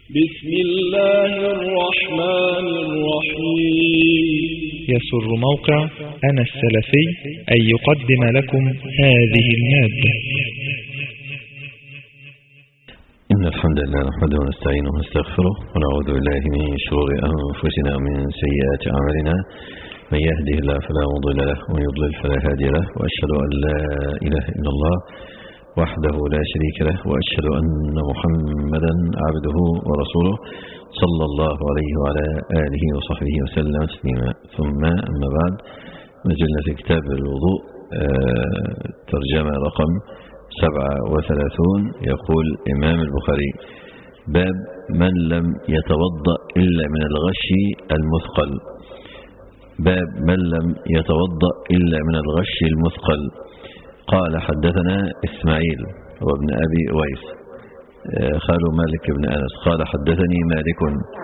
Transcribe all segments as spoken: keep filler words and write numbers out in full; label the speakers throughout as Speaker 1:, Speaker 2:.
Speaker 1: بسم الله الرحمن الرحيم.
Speaker 2: يسر موقع أنا السلفي أن يقدم لكم هذه المادة.
Speaker 3: إن الحمد لله نحمده ونستعينه ونستغفره ونعوذ بالله من شرور أنفسنا ومن سيئات أعمالنا. من يهده الله فلا مضل له ومن يضلل فلا هادي له، وأشهد أن لا إله إلا الله وحده لا شريك له، وأشهد أن محمدا عبده ورسوله صلى الله عليه وعلى آله وصحبه وسلم تسليما. ثم أما بعد، نزلنا في كتاب الوضوء ترجمة رقم سبعة وثلاثون. يقول إمام البخاري: باب من لم يتوضأ إلا من الغش المثقل. باب من لم يتوضأ إلا من الغش المثقل. قال: حدثنا إسماعيل وابن أبي أويس خال مالك بن أنس قال: حدثني مالك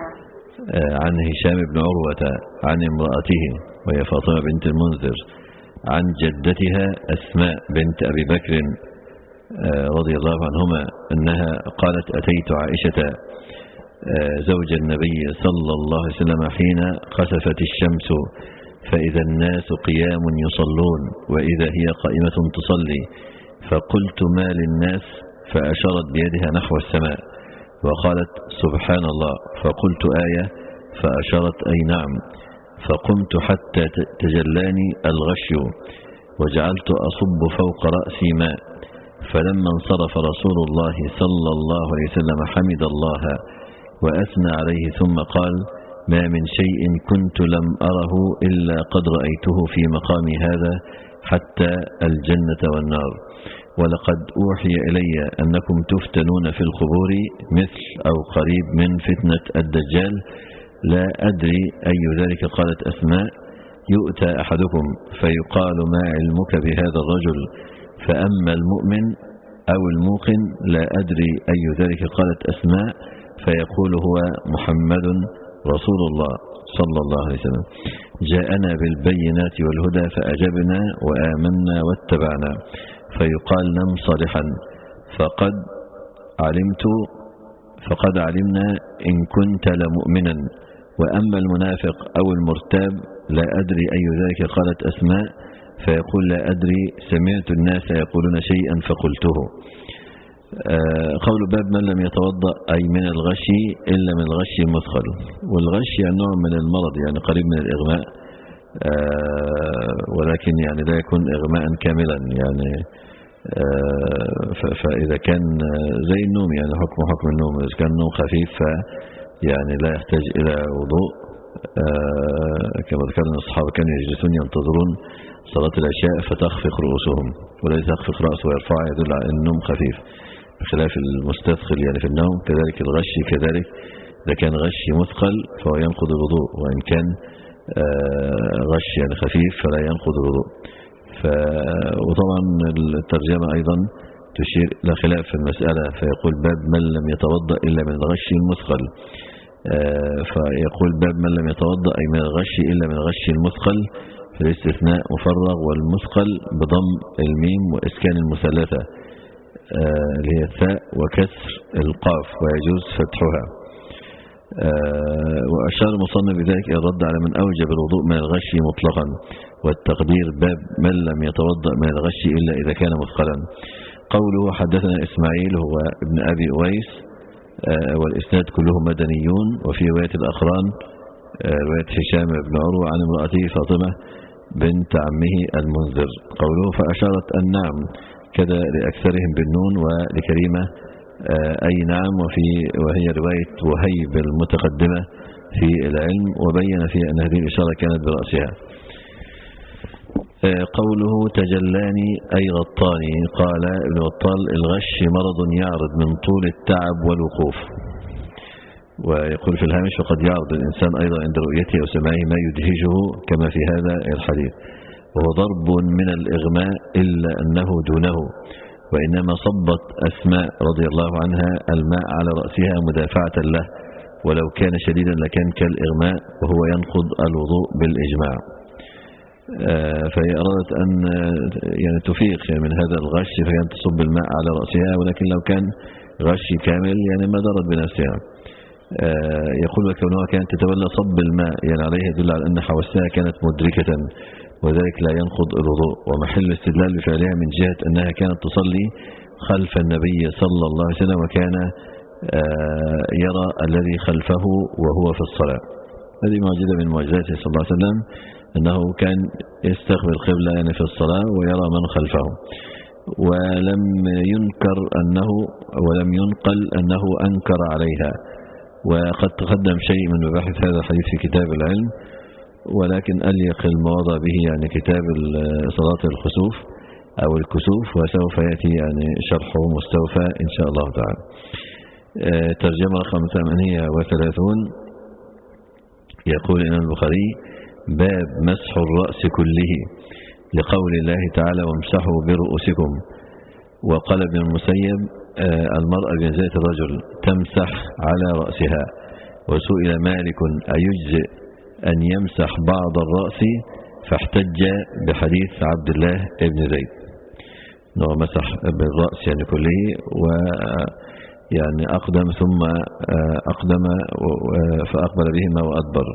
Speaker 3: عن هشام بن عروة عن امرأته وهي فاطمة بنت المنذر عن جدتها أسماء بنت أبي بكر رضي الله عنهما أنها قالت: أتيت عائشة زوج النبي صلى الله عليه وسلم حين خسفت الشمس فإذا الناس قيام يصلون وإذا هي قائمة تصلي، فقلت: ما للناس؟ فأشارت بيدها نحو السماء وقالت: سبحان الله. فقلت: آية؟ فأشارت: أي نعم. فقمت حتى تجلاني الغشي وجعلت أصب فوق رأسي ماء، فلما انصرف رسول الله صلى الله عليه وسلم حمد الله وأثنى عليه ثم قال: ما من شيء كنت لم أره إلا قد رأيته في مقامي هذا حتى الجنة والنار، ولقد أوحي إلي أنكم تفتنون في القبور مثل أو قريب من فتنة الدجال، لا أدري أي ذلك. قالت أسماء: يؤتى أحدكم فيقال: ما علمك بهذا الرجل؟ فأما المؤمن أو الموقن لا أدري أي ذلك. قالت أسماء: فيقول: هو محمد رسول الله صلى الله عليه وسلم، جاءنا بالبينات والهدى فأجبنا وآمنا واتبعنا. فيقال: نم صالحا فقد علمت فقد علمنا إن كنت لمؤمنا. وأما المنافق أو المرتاب لا أدري أي ذلك. قالت أسماء: فيقول: لا أدري، سمعت الناس يقولون شيئا فقلته. قول باب من لم يتوضأ أي من الغش إلا من الغش المثقل. والغش يعني نوع من المرض، يعني قريب من الإغماء، ولكن يعني لا يكون إغماء كاملا، يعني فإذا كان زي النوم يعني حكم حكم النوم. إذا كان النوم خفيف يعني لا يحتاج إلى وضوء، كما ذكرنا الصحابة كانوا يجلسون ينتظرون صلاة العشاء فتخفق رؤوسهم، والذي تخفق رأسه ويرفع يدل على أن النوم خفيف، بخلاف المستثقل يعني في النوم. كذلك الغش كذلك، إذا كان غش مثقل فهو ينقض الوضوء، وإن كان غش يعني خفيف فلا ينقض الوضوء. وطبعا الترجمة أيضا تشير إلى خلاف في المسألة، فيقول: باب من لم يتوضأ إلا من الغش المثقل. فيقول: باب من لم يتوضأ أي من الغش إلا من الغش المثقل، في الاستثناء مفرغ، والمثقل بضم الميم وإسكان المثلثة اللي هي الثاء وكسر القاف ويجوز فتحها. وأشار المصنف بذلك إلى الرد على من أوجب الوضوء من الغش مطلقا، والتقدير: باب من لم يتوضأ من الغش إلا إذا كان مثقلا. قوله: حدثنا إسماعيل هو ابن أبي أويس، والإسناد كلهم مدنيون. وفي رواية الأقران رواية هشام بن عروة عن امرأته فاطمة بنت عمه المنذر. قوله: فأشارت أن نعم كذا لأكثرهم بالنون، ولكريمة أي نعم، وفي وهي رواية وهيب المتقدمة في العلم، وبين فيها أن هذه الإشارة كانت برأسها. قوله: تجلاني أي غطاني. قال ابن بطال: الغش مرض يعرض من طول التعب والوقوف. ويقول في الهامش: وقد يعرض الإنسان أيضا عند رؤيته أو سماعه ما يدهشه كما في هذا الحديث، وهو ضرب من الإغماء إلا أنه دونه. وإنما صبت أسماء رضي الله عنها الماء على رأسها مدافعة له، ولو كان شديدا لكان كالإغماء، وهو ينقض الوضوء بالإجماع. فهي أرادت أن يعني تفيق من هذا الغش، فكانت تصب الماء على رأسها، ولكن لو كان غش كامل يعني ما ضرت بنفسها. يقول وكونها كانت تتولى صب الماء يعني عليها يدل على أن حواسها كانت مدركة وذلك لا ينقض الوضوء. ومحل الاستدلال بفعلها من جهة أنها كانت تصلي خلف النبي صلى الله عليه وسلم وكان يرى الذي خلفه وهو في الصلاة. هذه معجزة من معجزاته صلى الله عليه وسلم أنه كان يستقبل القبلة يعني في الصلاة ويرى من خلفه. ولم ينكر أنه ولم ينقل أنه أنكر عليها. وقد تقدم شيء من مباحث هذا الحديث في كتاب العلم ولكن أليق المواضع به يعني كتاب صلاة الخسوف أو الكسوف وسوف يأتي يعني شرحه مستوفى إن شاء الله تعالى. ترجمة رقم ثمانية وثلاثون يقول إن البخاري باب مسح الرأس كله لقول الله تعالى وامسحوا برؤوسكم. وقال ابن المسيب المرأة بمنزلة الرجل تمسح على رأسها. وسئل مالك أيجزئ أن يمسح بعض الرأس فاحتج بحديث عبد الله ابن زيد أنه مسح بالرأس يعني كله و يعني أقدم ثم أقدم فأقبل بهما وأدبر.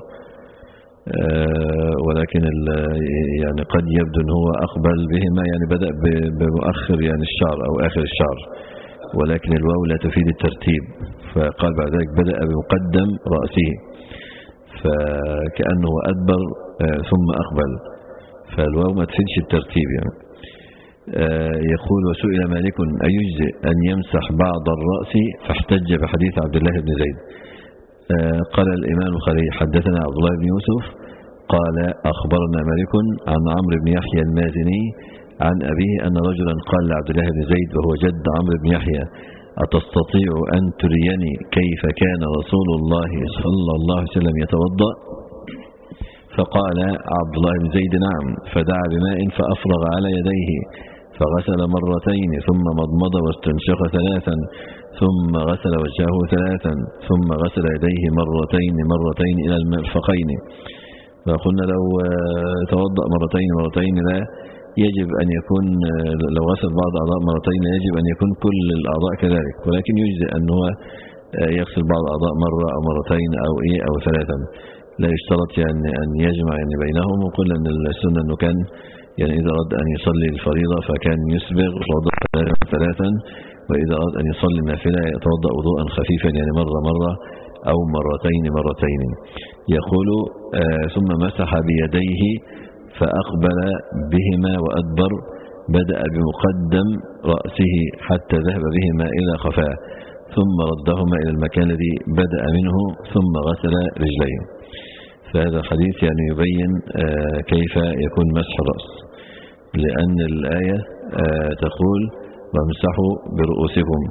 Speaker 3: ولكن يعني قد يبدو أنه هو أقبل بهما يعني بدأ بمؤخر يعني الشعر أو آخر الشعر ولكن الواو لا تفيد الترتيب فقال بعد ذلك بدأ بمقدم رأسه فكأنه أدبر ثم أقبل فالواو ما تفيدش الترتيب يعني. يقول وسئل مالك أيجزئ أن يمسح بعض الرأس فاحتج بحديث عبد الله بن زيد. قال الإمام البخاري حدثنا عبد الله بن يوسف قال أخبرنا مالك عن عمرو بن يحيى المازني عن أبيه أن رجلا قال لعبد الله بن زيد وهو جد عمرو بن يحيى أتستطيع أن تريني كيف كان رسول الله صلى الله عليه وسلم يتوضأ؟ فقال عبد الله بن زيد نعم فدعا بماء فأفرغ على يديه فغسل مرتين ثم مضمض واستنشق ثلاثا ثم غسل وجهه ثلاثا ثم غسل يديه مرتين مرتين إلى المرفقين. فقلنا لو توضأ مرتين مرتين لا يجب أن يكون لو غسل بعض أعضاء مرتين يجب أن يكون كل الأعضاء كذلك ولكن يجزئ أن هو يغسل بعض الأعضاء مرة أو مرتين أو إيه أو ثلاثا لا يشترط يعني أن يجمع يعني بينهم. وقلنا أن السنة أنه كان يعني إذا أراد أن يصلي الفريضة فكان يسبغ وضوء ثلاثا وإذا أراد أن يصلي النافلة يتوضأ وضوءا خفيفا يعني مرة مرة أو مرتين مرتين. يقول آه ثم مسح بيديه فأقبل بهما وأدبر بدأ بمقدم رأسه حتى ذهب بهما إلى خفاه ثم ردهما إلى المكان الذي بدأ منه ثم غسل رجليه. فهذا الحديث يعني يبين آه كيف يكون مسح الرأس لأن الآية آه تقول وامسحوا برؤوسكم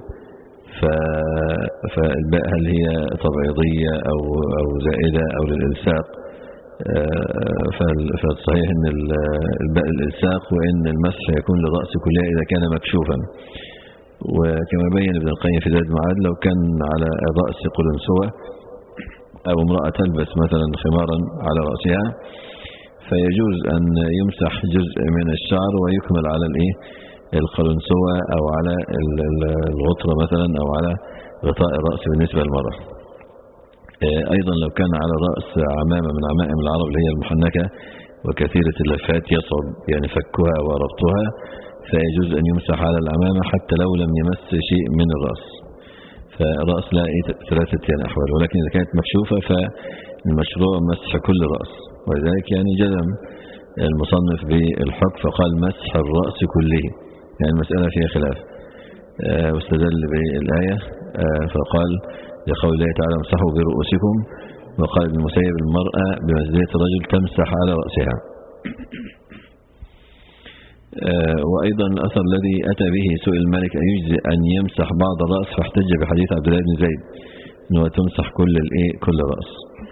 Speaker 3: فالباء هل هي تبعيضية أو, أو زائدة أو للإلساق؟ فالصحيح أن الباء الإلساق وأن المسح يكون للرأس كلها إذا كان مكشوفا. وكما بين ابن القيم في زاد المعاد لو كان على الرأس قلنسوة أو امرأة تلبس مثلا خمارا على رأسها فيجوز أن يمسح جزء من الشعر ويكمل على الإيه القلنسوة أو على الغطرة مثلا أو على غطاء الرأس بالنسبة للمرأة. أيضا لو كان على رأس عمامة من عمائم العرب اللي هي المحنكة وكثيرة اللفات يصعب يعني فكها وربطها فيجوز أن يمسح على العمامة حتى لو لم يمس شيء من الرأس. فالرأس لا ثلاثة يعني أحوال ولكن إذا كانت مكشوفة فالمشروع مسح كل رأس ولذلك يعني جزم المصنف بالحق فقال مسح الرأس كله يعني المسألة فيها خلاف. واستدل بالآية فقال لقول الله تعالى امسحوا برؤوسكم وقال ابن المسيب المرأة بمنزلة الرجل تمسح على رأسها. وأيضا الأثر الذي أتى به سئل مالك أن يجزئ أن يمسح بعض الرأس فاحتج بحديث عبد الله بن زيد أنه تمسح كل الإيه كل رأس.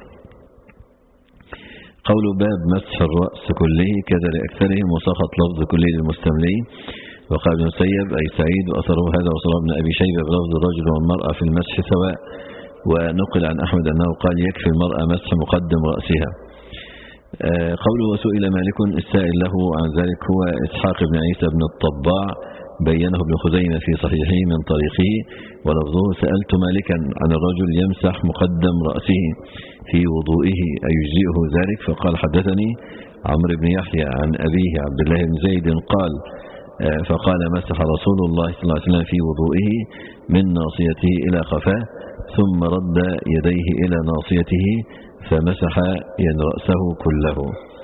Speaker 3: قول باب مسح الرأس كله كذا لأكثرهم وسقط لفظ كله للمستملي. وقال ابن المسيب أي سعيد وأثره هذا وصلى ابن أبي شيبة بلفظ الرجل والمرأة في المسح سواء. ونقل عن أحمد أنه قال يكفي المرأة مسح مقدم رأسها. قوله وسئل مالك السائل له عن ذلك هو إسحاق بن عيسى بن الطباع بينه ابن خزيمة في صحيحه من طريقه ولفظه سألت مالكا عن الرجل يمسح مقدم رأسه في وضوئه أيجزئه ذلك؟ فقال حدثني عمرو بن يحيى عن أبيه عبد الله بن زيد قال فقال مسح رسول الله صلى الله عليه وسلم في وضوئه من ناصيته إلى قفاه ثم رد يديه إلى ناصيته فمسح يعني رأسه كله.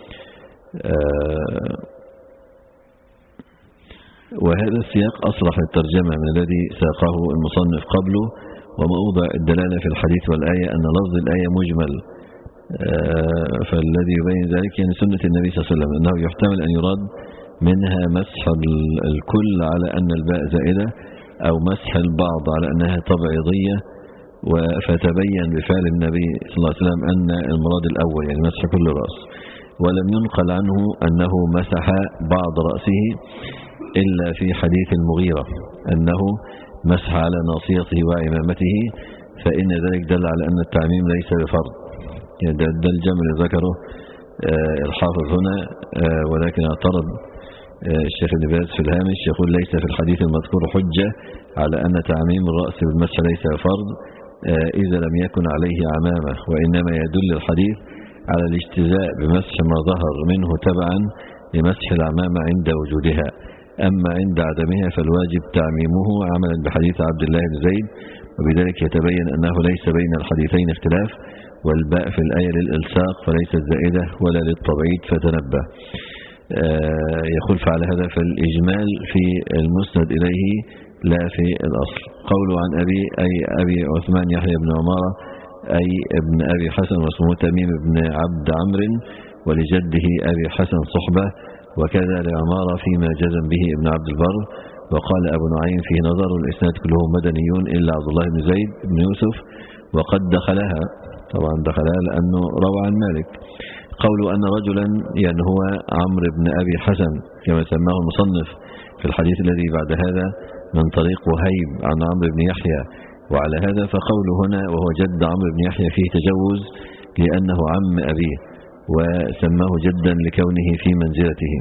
Speaker 3: وهذا السياق أصرح الترجمة من الذي ساقه المصنف قبله، وموضع الدلالة في الحديث والآية أن لفظ الآية مجمل، فالذي يبين ذلك يعني سنة النبي صلى الله عليه وسلم أنه يحتمل أن يراد منها مسح الكل على أن الباء زائدة أو مسح البعض على أنها تبعيضية، فتبين بفعل النبي صلى الله عليه وسلم أن المراد الأول يعني مسح كل رأس، ولم ينقل عنه أنه مسح بعض رأسه إلا في حديث المغيرة أنه مسح على ناصيته وعمامته، فإن ذلك دل على أن التعميم ليس بفرض. يعني ده الجمع اللي ذكره الحافظ هنا، ولكن اعترض الشيخ ابن باز في الهامش يقول ليس في الحديث المذكور حجة على أن تعميم الرأس بالمسح ليس فرض إذا لم يكن عليه عمامة، وإنما يدل الحديث على الاجتزاء بمسح ما ظهر منه تبعا لمسح العمامة عند وجودها، أما عند عدمها فالواجب تعميمه عملا بحديث عبد الله بن زيد، وبذلك يتبين أنه ليس بين الحديثين اختلاف، والباء في الآية للإلصاق فليست زائدة ولا للتبعيد فتنبه. يقول فعلى هذا فالإجمال في المسند إليه لا في الأصل. قوله عن أبي أي أبي عثمان يحيى بن عمارة أي ابن أبي حسن واسمه تميم بن عبد عمرو، ولجده أبي حسن صحبة، وكذا لعمارة فيما جزم به ابن عبد البر. وقال أبو نعيم فيه نظر والإسناد كلهم مدنيون إلا عبد الله بن زيد بن يوسف وقد دخلها، طبعا دخلها لأنه روى عن مالك. قوله أن رجلا يعني هو عمرو بن أبي حسن كما سماه المصنف في الحديث الذي بعد هذا من طريق وهيب عن عمرو بن يحيى، وعلى هذا فقوله هنا وهو جد عمرو بن يحيى فيه تجوز لأنه عم أبيه وسماه جدا لكونه في منزلته،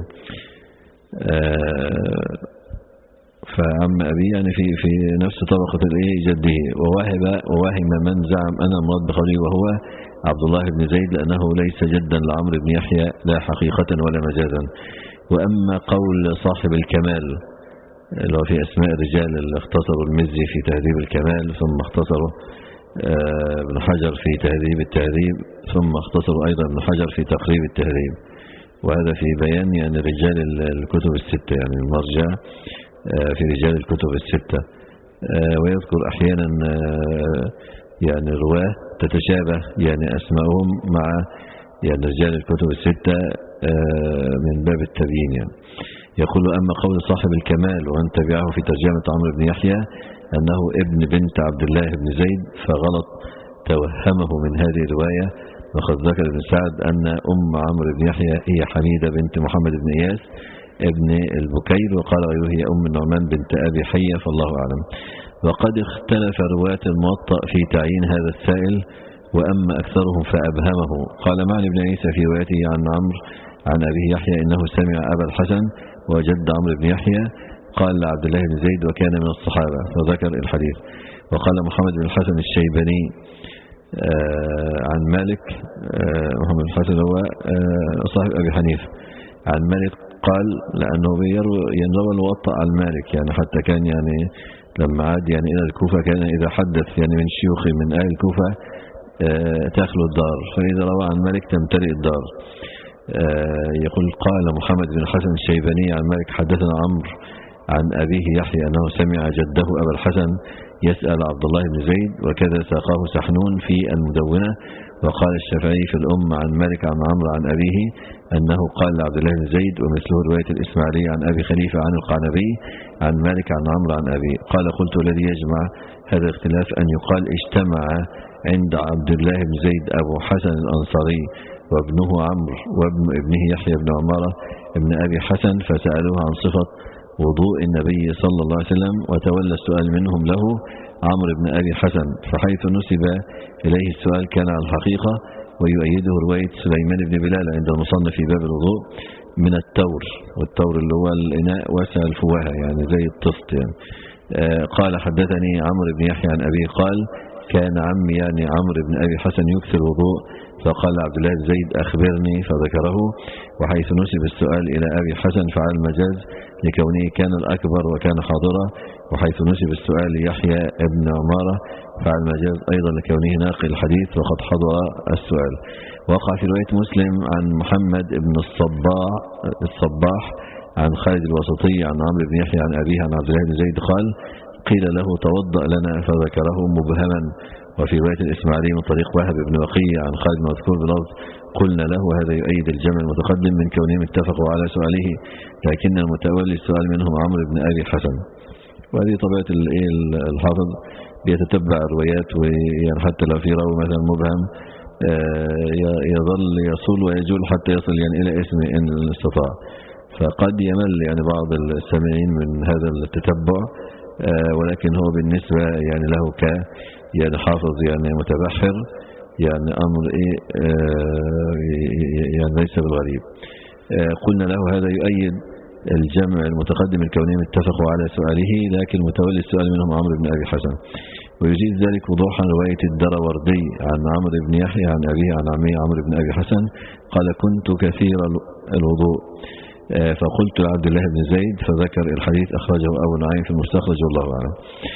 Speaker 3: فعم أبيه يعني في في نفس طبقة جده. وواهب وواهم من زعم أن المراد بقوله وهو عبد الله بن زيد لأنه ليس جدا لعمرو بن يحيى لا حقيقة ولا مجازا. وأما قول صاحب الكمال اللي هو في أسماء الرجال اللي اختصروا المزي في تهذيب الكمال، ثم اختصروا ابن حجر في تهذيب التهذيب، ثم اختصروا أيضا ابن حجر في تقريب التهذيب، وهذا في بيان يعني رجال الكتب الستة يعني المرجع في رجال الكتب الستة. ويذكر أحيانا يعني رواه تتشابه يعني أسماءهم مع يعني رجال الكتب الستة من باب التبيين. يعني يقول أما قول صاحب الكمال ومن تبعه في ترجمة عمرو بن يحيى أنه ابن بنت عبد الله بن زيد فغلط توهمه من هذه الرواية، وقد ذكر ابن سعد أن أم عمرو بن يحيى هي حميدة بنت محمد بن إياس ابن البكير، وقال غيره هي أم النعمان بنت أبي حية، فالله أعلم. وقد اختلف رواة الموطأ في تعيين هذا السائل، وأما أكثرهم فأبهمه. قال معنى بن عيسى في روايته عن عمرو عن أبيه يحيى إنه سمع أبا الحسن وجد عمرو بن يحيى قال لعبد الله بن زيد وكان من الصحابة، فذكر الحديث. وقال محمد بن الحسن الشيباني عن مالك، محمد بن الحسن هو صاحب أبي حنيفة، عن مالك قال لأنه ينروى الوطأ عن مالك، يعني حتى كان يعني لما عاد يعني إلى الكوفة كان إذا حدث يعني من شيوخ من أهل الكوفة تخلو الدار، فإذا روى عن مالك تمتلئ الدار. يقول قال محمد بن الحسن الشيباني عن مالك حدثنا عمرو عن أبيه يحيى أنه سمع جده أبا الحسن يسأل عبد الله بن زيد، وكذا ساقاه سحنون في المدونة. وقال الشافعي في الأم عن مالك عن عمرو عن أبيه أنه قال لعبد الله بن زيد، ومثله رواية الإسماعيلي عن أبي خليفة عن القعنبي عن مالك عن عمرو عن أبيه. قال قلت الذي يجمع هذا الاختلاف أن يقال اجتمع عند عبد الله بن زيد أبو حسن الأنصاري وابنه عمرو وابن ابنه يحيى بن عمارة ابن أبي حسن فسألوه عن صفة وضوء النبي صلى الله عليه وسلم، وتولى السؤال منهم له عمرو بن أبي حسن، فحيث نسب إليه السؤال كان على الحقيقة، ويؤيده رواية سليمان بن بلال عند المصنف في باب الوضوء من التور، والتور اللي هو الإناء واسع الفواهة يعني زي الطفط يعني. آه قال حدثني عمرو بن يحيى عن أبي قال كان عمي يعني عمرو بن أبي حسن يكثر الوضوء، فقال عبد الله بن زيد أخبرني فذكره، وحيث نسب السؤال إلى أبي حسن فعل المجاز لكونه كان الأكبر وكان حاضرا، وحيث نسب السؤال ليحيى ابن عمارة فعل المجاز أيضا لكونه ناقل الحديث وقد حضر السؤال. وقع في رواية مسلم عن محمد بن الصباح الصباح عن خالد الوسطي عن عمرو بن يحيى عن أبيه عن عبد الله بن زيد قال قيل له توضأ لنا فذكره مبهما. وفي رواية الإسماعيلي من طريق وهب بن وقيع عن خالد مذكور بلفظ قلنا له، وهذا يؤيد الجمع المتقدم من كونهم اتفقوا على سؤاله لكن المتولي السؤال منهم عمرو بن أبي حسن. وهذه طبيعة الحافظ بيتتبع الروايات، ويعني حتى لو في راوي مثلا مبهم يظل يصول ويجول حتى يصل يعني إلى اسم إن استطاع، فقد يمل يعني بعض السامعين من هذا التتبع، ولكن هو بالنسبة يعني له ك يعني حافظ يعني متبحر يعني أمر إيه يعني ليس بالغريب. قلنا له هذا يؤيد الجمع المتقدم الكونين اتفقوا على سؤاله لكن متولي السؤال منهم عمرو بن أبي حسن. ويزيد ذلك وضوحا رواية الدروردي عن عمرو بن يحيى عن أبيه عن عمه عمرو بن أبي حسن قال كنت كثير الوضوء فقلت لعبد الله بن زيد فذكر الحديث أخرجه أبو نعيم في المستخرج والله أعلم.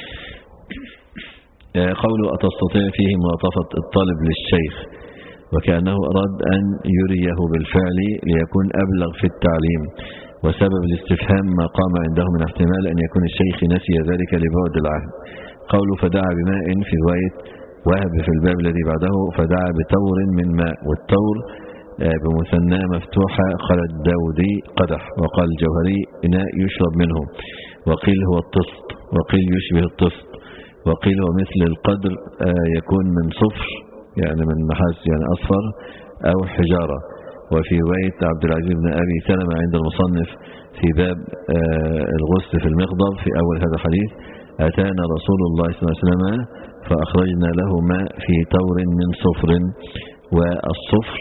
Speaker 3: قوله أتستطيع فيه ملاطفة الطالب للشيخ وكأنه أراد أن يريه بالفعل ليكون أبلغ في التعليم، وسبب الاستفهام ما قام عنده من احتمال أن يكون الشيخ نسي ذلك لبعد العهد. قوله فدعا بماء في رواية وهب في الباب الذي بعده فدعا بتور من ماء، والتور بمثنى مفتوحة قال الداودي قدح، وقال الجوهري إناء يشرب منه، وقيل هو الطست، وقيل يشبه الطست، وقيل هو مثل القدر يكون من صفر يعني من نحاس يعني أصفر أو حجارة. وفي رواية عبد العزيز بن أبي سلمة عند المصنف في باب الغسل في المغضب في أول هذا الحديث أتانا رسول الله صلى الله عليه وسلم فأخرجنا له ماء في تور من صفر، والصفر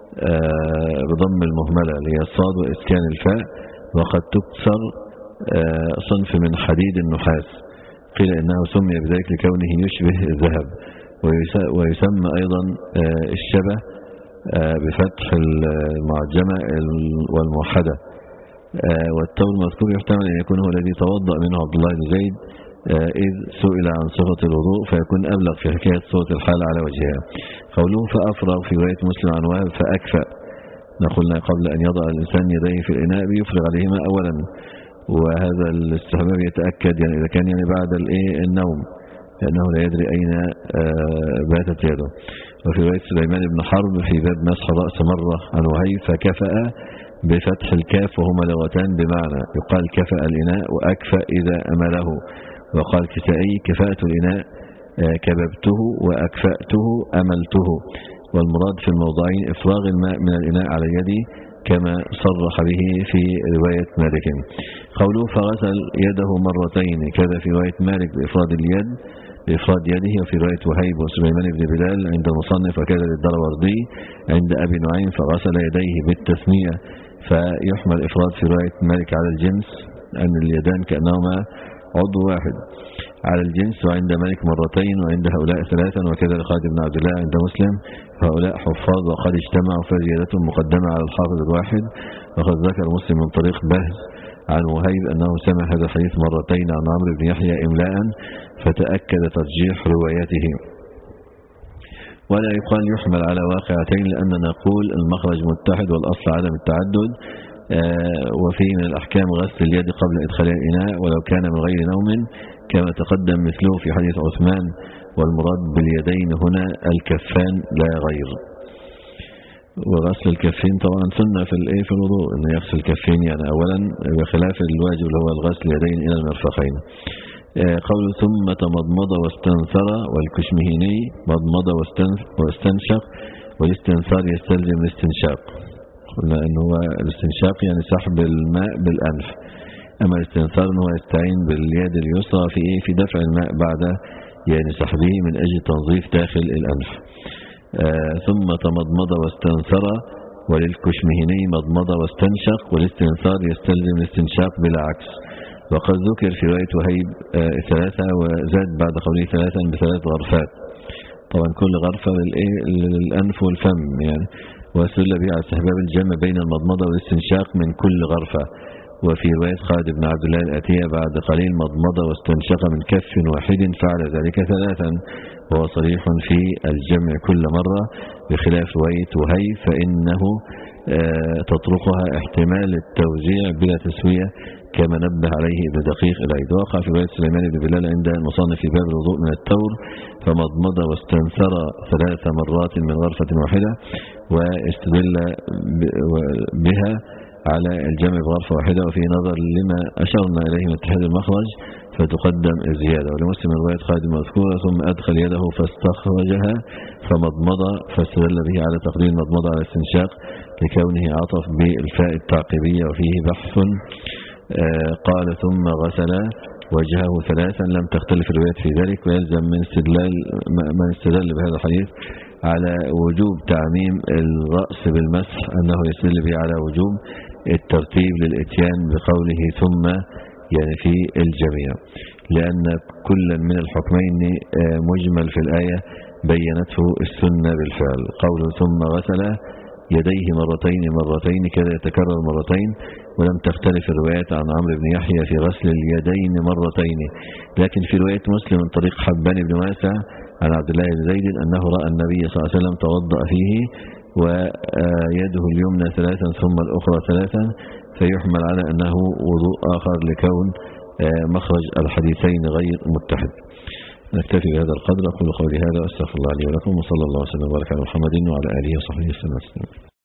Speaker 3: بضم المهملة لهي الصاد وإسكان الفاء، وقد تكسر صنف من حديد النحاس، قيل إنه سمي بذلك لكونه يشبه الذهب. ويسمى أيضا الشبه بفتح المعجمة والموحدة. والتور المذكور يحتمل أن يكون هو الذي توضأ منه عبد الله بن زيد إذ سئل عن صفة الوضوء فيكون أبلغ في حكاية صوت الحال على وجهها. قوله فأفرغ في رواية مسلم عن وهب فأكفأ، نقولنا قبل أن يضع الإنسان يديه في الإناء بيفرغ عليهما أولا، وهذا الاستحباب يتأكد يعني إذا كان يعني بعد النوم لأنه لا يدري أين باتت يده. وفي رواية سليمان بن حرب في باب مسح الرأس مرة عن وهيب فكفأ بفتح الكاف وهما لغتان بمعنى يقال كفأ الإناء وأكفأ إذا أمله. وقال كسائي كفأت الإناء كببته وأكفأته أملته، والمراد في الموضعين إفراغ الماء من الإناء على اليد كما صرح به في رواية مالك. قوله فغسل يده مرتين كذا في رواية مالك بإفراد اليد بإفراد يده، وفي رواية وهيب وسليمان بن بلال عند المصنف وكذا للدروردي عند أبي نعيم فغسل يديه بالتثنية، فيحمل إفراد في رواية مالك على الجنس أن اليدان كأنهما عضو واحد على الجنس، وعند مالك مرتين وعند هؤلاء ثلاثا، وكذا لخالد بن عبد الله عند مسلم هؤلاء حفاظ وقد اجتمعوا فزيادتهم مقدمة على الحافظ الواحد. وقد ذكر مسلم من طريق بهز عن وهيب أنه سمع هذا الحديث مرتين عن عمرو بن يحيى إملاء فتأكد ترجيح روايته. ولا يقال يحمل على واقعتين لأننا نقول المخرج متحد والأصل عدم التعدد. وفيه من الأحكام غسل اليد قبل إدخال الإناء ولو كان من غير نوم كما تقدم مثله في حديث عثمان، والمراد باليدين هنا الكفان لا غير. وغسل الكفين طبعا سنة في الايه في الوضوء أن يغسل الكفين يعني أولا بخلاف الواجب اللي هو الغسل اليدين إلى المرفقين. قول ثم تمضمض واستنثر والكشمهيني مضمض واستنشق، والاستنثار يستلزم الاستنشاق، قلنا أنه هو الاستنشاق يعني سحب الماء بالأنف، أما الاستنثار أنه يستعين باليد اليسرى في إيه في دفع الماء بعد يعني سحبه من أجل تنظيف داخل الأنف. آه ثم تمضمض واستنثر، وللكشمهني مضمض واستنشق، والاستنثار يستلزم الاستنشاق بلا عكس. وقد ذكر في رواية وهيب آه ثلاثة، وزاد بعد قوله ثلاثا بثلاث غرفات، طبعا كل غرفة للأنف والفم يعني. واستدل به على استحباب الجمع بين المضمضة والاستنشاق من كل غرفة. وفي رواية خالد بن عبد الله الآتية بعد قليل مضمضة واستنشق من كف واحد فعل ذلك ثلاثا، وهو صريح في الجمع كل مرة، بخلاف رواية وهي فإنه آه تطرقها احتمال التوزيع بلا تسوية كما نبه عليه ابن دقيق العيد. وقع في رواية سليمان بن بلال عند المصنف في باب الوضوء من التور فمضمض واستنثر ثلاث مرات من غرفة واحدة، واستدل بها على الجمع بغرفة واحدة، وفي نظر لما أشرنا إليه من اتحاد المخرج فتقدم الزيادة. ولمسلم رواية خالد المذكورة ثم أدخل يده فاستخرجها فمضمض، فاستدل به على تقديم المضمض على الاستنشاق لكونه عطف بالفاء التعقيبية، وفيه بحث. آه قال ثم غسل وجهه ثلاثا، لم تختلف الروايات في ذلك، ويلزم من استدلال من استدل بهذا الحديث على وجوب تعميم الرأس بالمسح أنه يستدل به على وجوب الترتيب للإتيان بقوله ثم يعني في الجميع، لأن كل من الحكمين مجمل في الآية بينته السنة بالفعل. قول ثم غسل يديه مرتين مرتين كذا يتكرر مرتين، ولم تختلف الروايات عن عمرو بن يحيى في غسل اليدين مرتين، لكن في رواية مسلم من طريق حبان بن واسع عن عبد الله بن زيد أنه رأى النبي صلى الله عليه وسلم توضأ فيه ويده اليمنى ثلاثا ثم الأخرى ثلاثا، فيحمل على أنه وضوء آخر لكون مخرج الحديثين غير متحد. نكتفي بهذا القدر. أقول قولي هذا وأستغفر الله لي ولكم، وصلى الله وسلم وبارك على محمد وعلى آله وصحبه وسلم.